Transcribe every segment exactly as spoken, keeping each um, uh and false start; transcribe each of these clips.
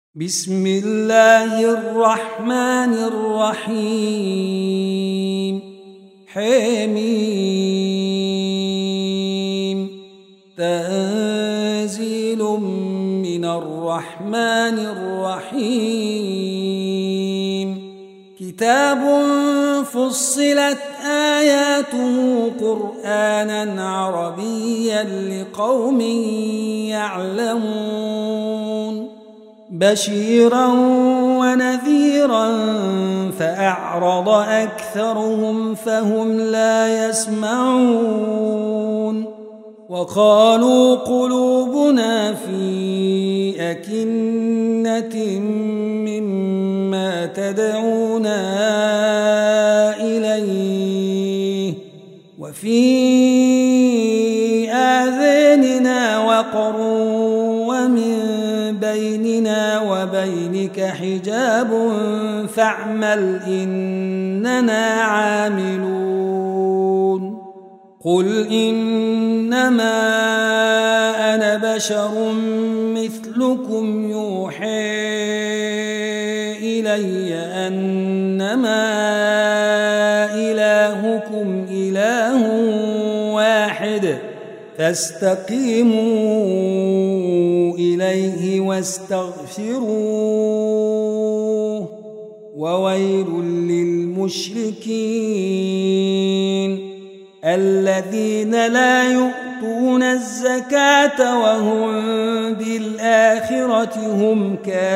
بسم الله الرحمن الرحيم حميم تنزيل من الرحمن الرحيم كتاب فصلت آياته قرآنا عربيا لقوم يعلمون بشيرا ونذيرا فأعرض أكثرهم فهم لا يسمعون وقالوا قلوبنا في أكنة مما تدعونا إليه وفي آذاننا وقر ومن بيننا وبينك حجاب فاعمل إننا عاملون قل إنما أنا بشر مثلكم يوحى إلي أنما إلهكم إله واحد فاستقيموا إليه واستغفروه وويل للمشركين الذين لا يؤتون الزكاة وهم بالآخرة هم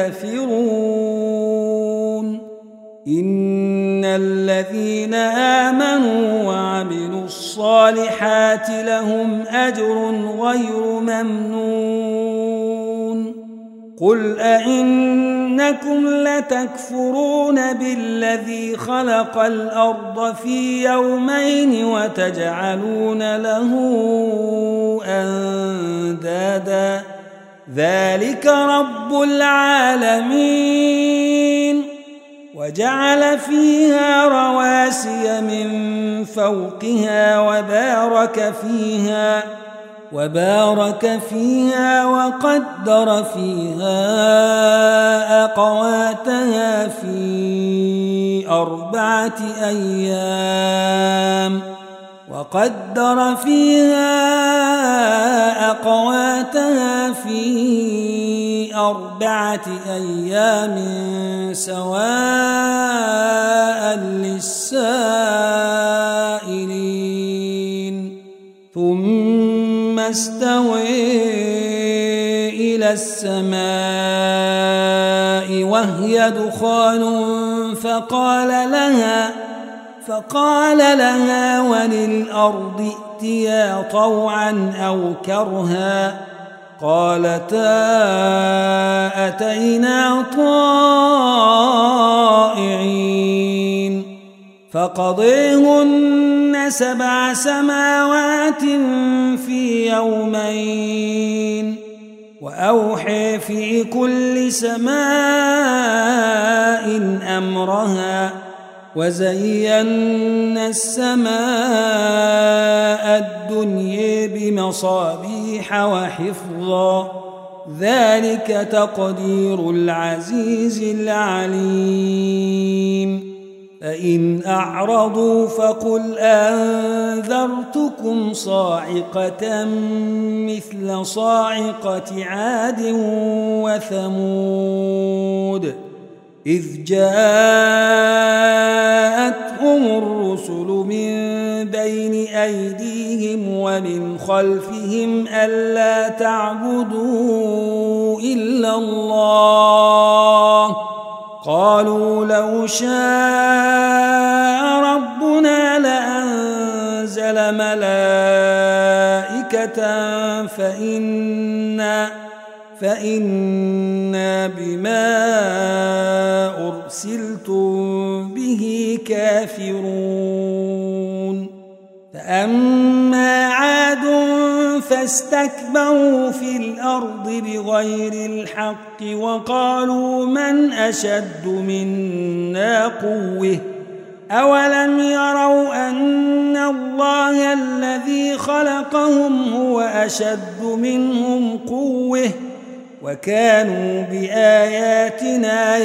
كافرون إن الذين آمنوا وعملوا الصالحات لهم أجر غير ممنون قل أئنكم لتكفرون بالذي خلق الأرض في يومين وتجعلون له أندادا ذلك رب العالمين وجعل فيها رواسي من فوقها وبارك فيها وبارك فيها وقدر فيها أقواتها في أربعة أيام وقدر فيها أقواتها في أربعة أيام سواء للسائلين ثم استوى إلى السماء وهي دخان فقال لها فقال لها وللأرض ائتيا طوعا أو كرها قالتا أتينا طائعين فقضيهن سبع سماوات في يومين وأوحي في كل سماء أمرها وزينا السماء الدنيا بمصابيح وحفظا ذلك تقدير العزيز العليم فإن أعرضوا فقل أنذرتكم صاعقة مثل صاعقة عاد وثمود إذ جاءتهم الرسل من بين أيديهم ومن خلفهم ألا تعبدوا إلا الله قالوا لو شاء ربنا لأنزل ملائكة فإنا فإنا بما أرسلتم به كافرون فأما عاد فاستكبروا في الأرض بغير الحق وقالوا من أشد منا قوة أولم يروا أن الله الذي خلقهم هو أشد منهم قوة وكانوا بآياتنا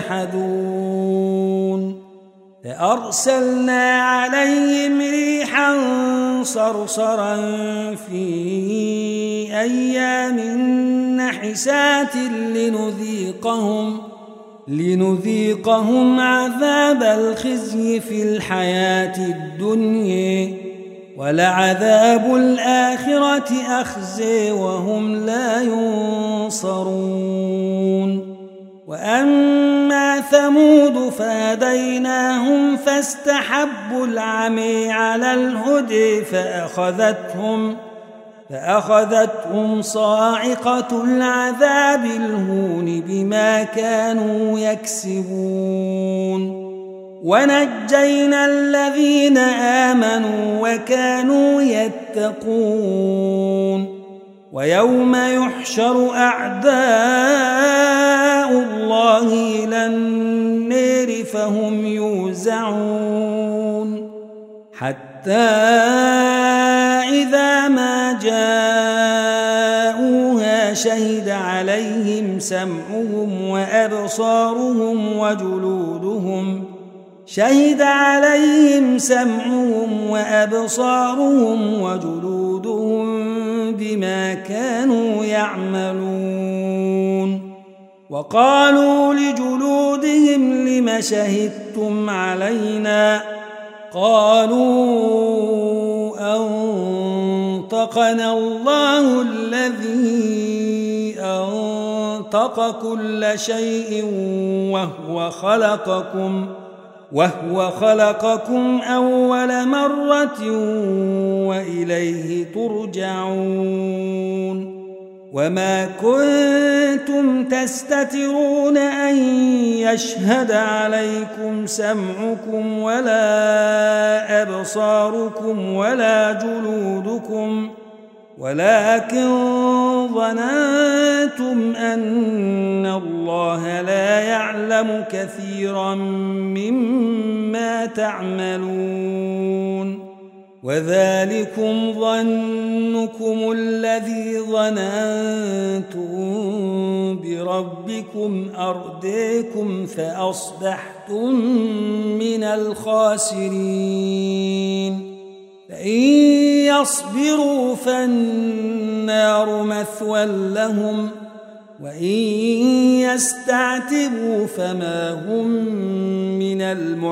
يجحدون فأرسلنا عليهم ريحا صرصرا في أيام نحسات لنذيقهم لنذيقهم عذاب الخزي في الحياة الدنيا ولعذاب الآخرة أخزي وهم لا ينصرون وأما ثمود فهديناهم فاستحبوا العمي على الهدي فأخذتهم فأخذتهم صاعقة العذاب الهون بما كانوا يكسبون ونجينا الذين آمنوا وكانوا يتقون ويوم يحشر أعداء الله إلى النار فهم يوزعون حتى إذا ما جاءوها شهد عليهم سمعهم وأبصارهم وجلودهم شهد عليهم سمعهم وأبصارهم وجلودهم بما كانوا يعملون وقالوا لجلودهم لم شهدتم علينا قالوا أنطقنا الله الذي أنطق كل شيء وهو خلقكم وهو خلقكم أول مرة وإليه ترجعون وما كنتم تستترون أن يشهد عليكم سمعكم ولا أبصاركم ولا جلودكم ولكن ظننتم أن الله لا يعلم كثيرا مما تعملون وذلكم ظنكم الذي ظننتم بربكم أرديكم فأصبحتم من الخاسرين فإن يصبروا فالنار مثوى لهم وإن يستعتبوا فما هم من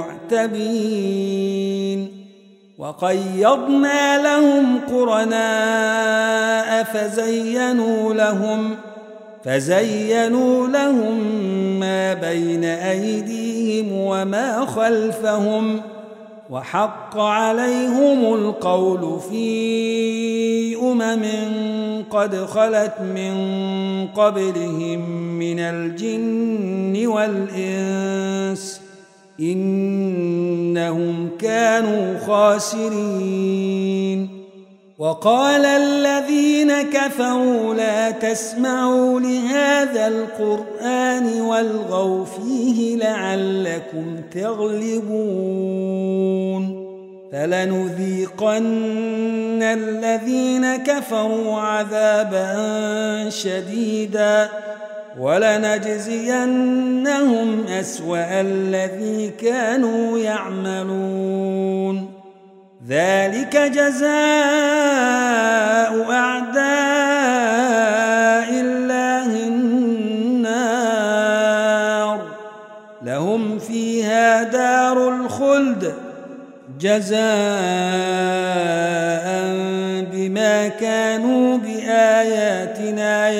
المعتبين وقيضنا لهم قرناء فزينوا لهم فزينوا لهم ما بين أيديهم وما خلفهم وحق عليهم القول في أمم قد خلت من قبلهم من الجن والإنس إنهم كانوا خاسرين وقال الذين كفروا لا تسمعوا لهذا القرآن والغوا فيه لعلكم تغلبون فلنذيقن الذين كفروا عذابا شديدا ولنجزينهم أسوأ الذي كانوا يعملون ذلك جزاء أعداء الله النار لهم فيها دار الخلد جزاء بما كانوا بآياتنا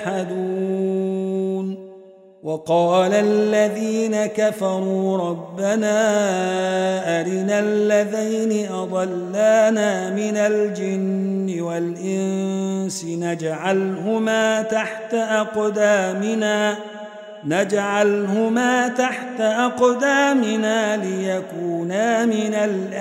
يجحدون وقال الذين كفروا ربنا أرنا الذين أضلانا من الجن والإنس نجعلهما تحت أقدامنا نجعلهما تحت أقدامنا ليكونا من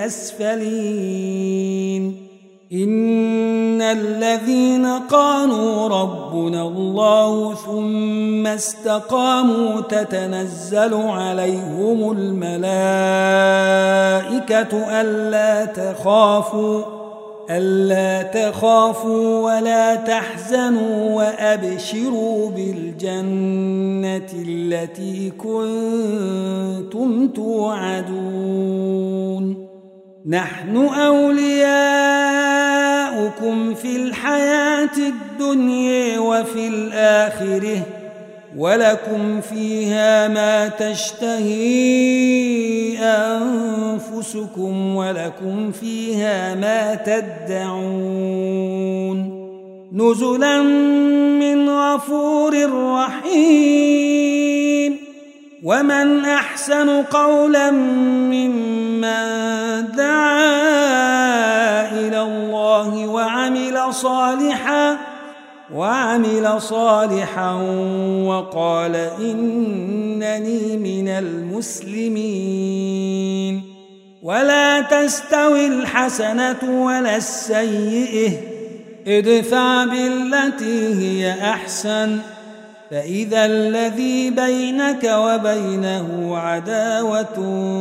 الأسفلين إن الذين قالوا ربنا الله ثم استقاموا تتنزل عليهم الملائكة ألا تخافوا ألا تخافوا ولا تحزنوا وأبشروا بالجنة التي كنتم توعدون نحن أولياؤكم في الحياة الدنيا وفي الآخرة ولكم فيها ما تشتهي أنفسكم ولكم فيها ما تدعون نزلا من غفور رحيم ومن أحسن قولا ممن دعا إلى الله وعمل صالحا وعمل صالحا وقال إنني من المسلمين ولا تستوي الحسنة ولا السيئة ادفع بالتي هي أحسن فإذا الذي بينك وبينه عداوة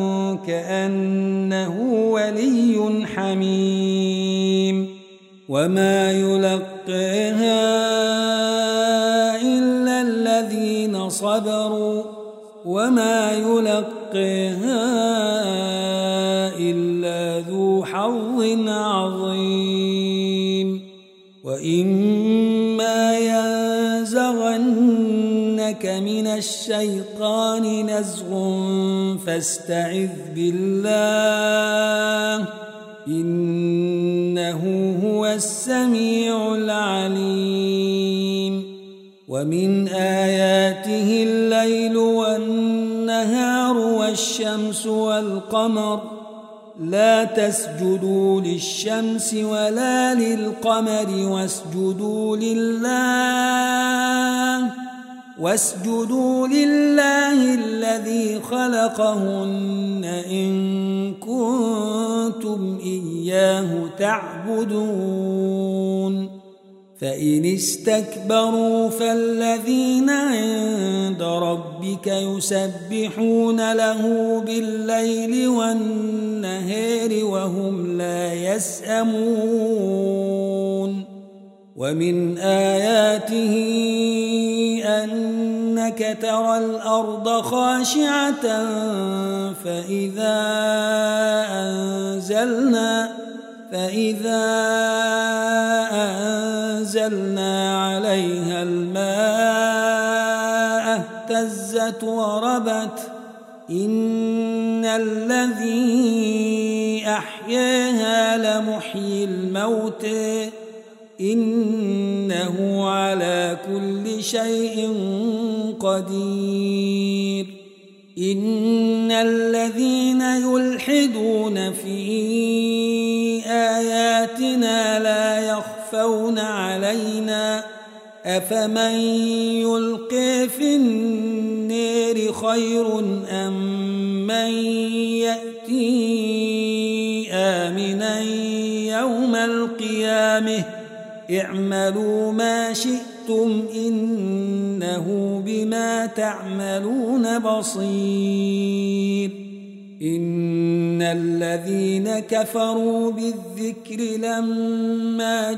كأنه ولي حميم وما يلقيها إلا الذين صبروا وما يلقيها إلا ذو حظ عظيم وإما ينزغنك من الشيطان نزغ فاستعذ بالله إنه هو السميع العليم ومن آياته الليل والنهار والشمس والقمر لا تسجدوا للشمس ولا للقمر واسجدوا لله واسجدوا لله الذي خلقهن إن كنتم إياه تعبدون فإن استكبروا فالذين عند ربك يسبحون له بالليل والنهار وهم لا يسأمون ومن آياته أنك ترى الأرض خاشعة فإذا أنزلنا فإذا أنزلنا عليها الماء اهتزت وربت إن الذي أحياها لمحيي الموتى إنه على كل شيء قدير إن الذين يلحدون في آياتنا لا يخفون علينا أفمن يلقي في النار خير أم من يأتي آمنا يوم القيامة اعملوا ما شئتم إنه بما تعملون بصير إن الذين كفروا بالذكر لما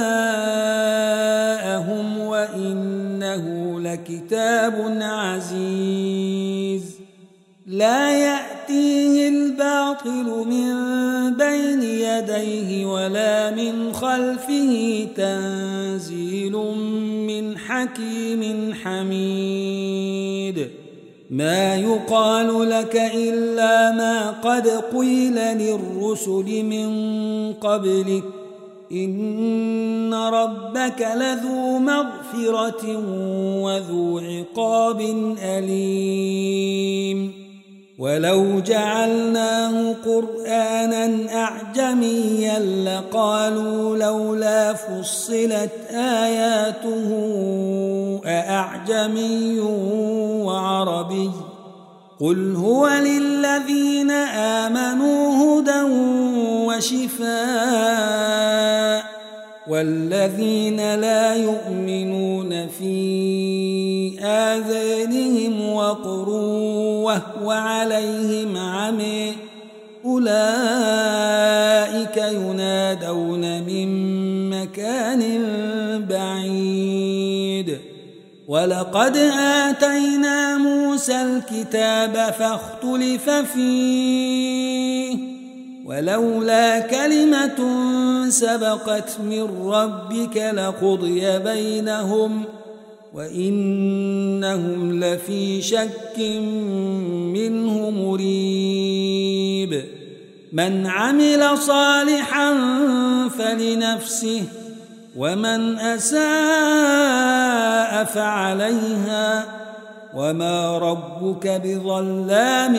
جاءهم وإنه لكتاب عزيز لا يأتيه الباطل من بين يديه ولا من خلفه تنزيل من حكيم حميد ما يقال لك إلا ما قد قيل للرسل من قبلك إن ربك لذو مغفرة وذو عقاب أليم ولو جعلناه قرآنا أعجميا لقالوا لولا فصلت آياته أأعجمي وعربي قل هو للذين آمنوا هدى وشفاء والذين لا يؤمنون في آذانهم وقر وهو عليهم عمي أولئك ينادون ولقد آتينا موسى الكتاب فاختلف فيه ولولا كلمة سبقت من ربك لقضي بينهم وإنهم لفي شك منه مريب من عمل صالحا فلنفسه ومن أساء فعليها وما ربك بظلام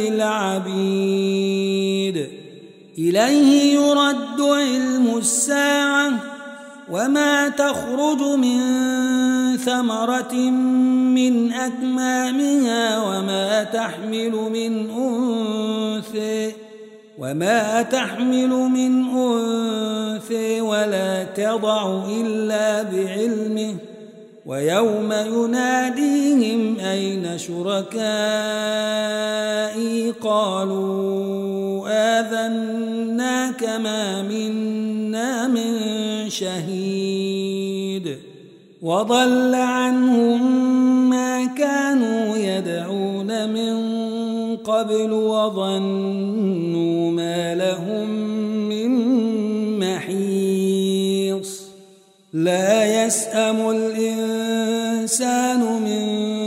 للعبيد إليه يرد علم الساعة وما تخرج من ثمرة من أكمامها وما تحمل من أنثى وما تحمل من أنثى ولا تضع إلا بعلمه ويوم يناديهم أين شركائي قالوا آذناك ما منا من شهيد وضل عنهم ما كانوا يدعون من قبل وظنوا ما لهم من محيص لا يسأم الإنسان من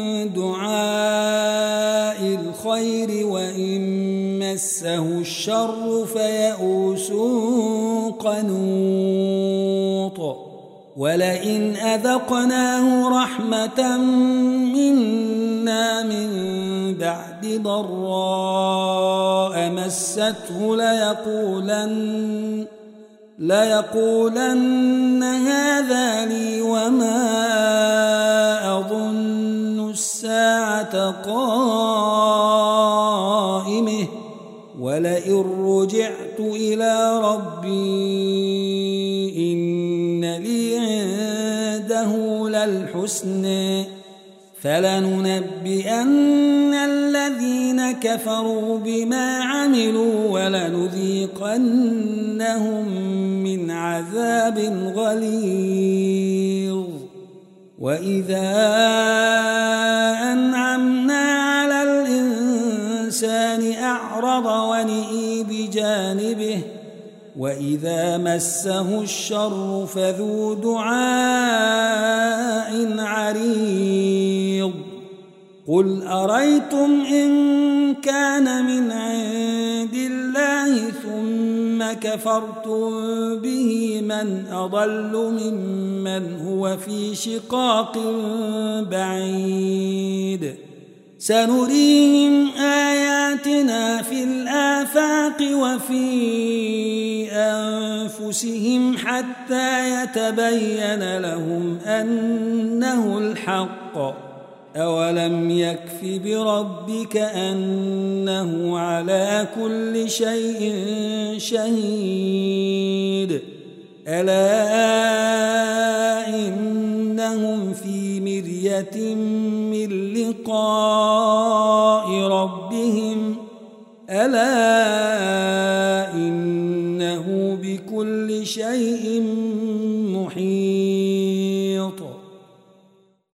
دعاء الخير وإن مسه الشر فيئوس قنوط ولئن أذقناه رحمة منا من بعد ضراء مسته ليقولن ليقولن هذا لي وما أظن الساعة قائمة ولئن رجعت إلى ربي إن لي عنده للحسنى فلننبئن الذين كفروا بما عملوا ولنذيقنهم من عذاب غليظ وإذا أنعمنا على الإنسان أعرض ونئي بجانبه وإذا مسه الشر فذو دعاء عريض قل أريتم إن كان من عند الله ثم كفرتم به من أضل ممن هو في شقاق بعيد سنريهم آياتنا في الآفاق وفي أنفسهم حتى يتبين لهم أنه الحق أولم يكف بربك أنه على كل شيء شهيد ألا إنهم في مرية من لقاء ربهم ألا إنه بكل شيء محيط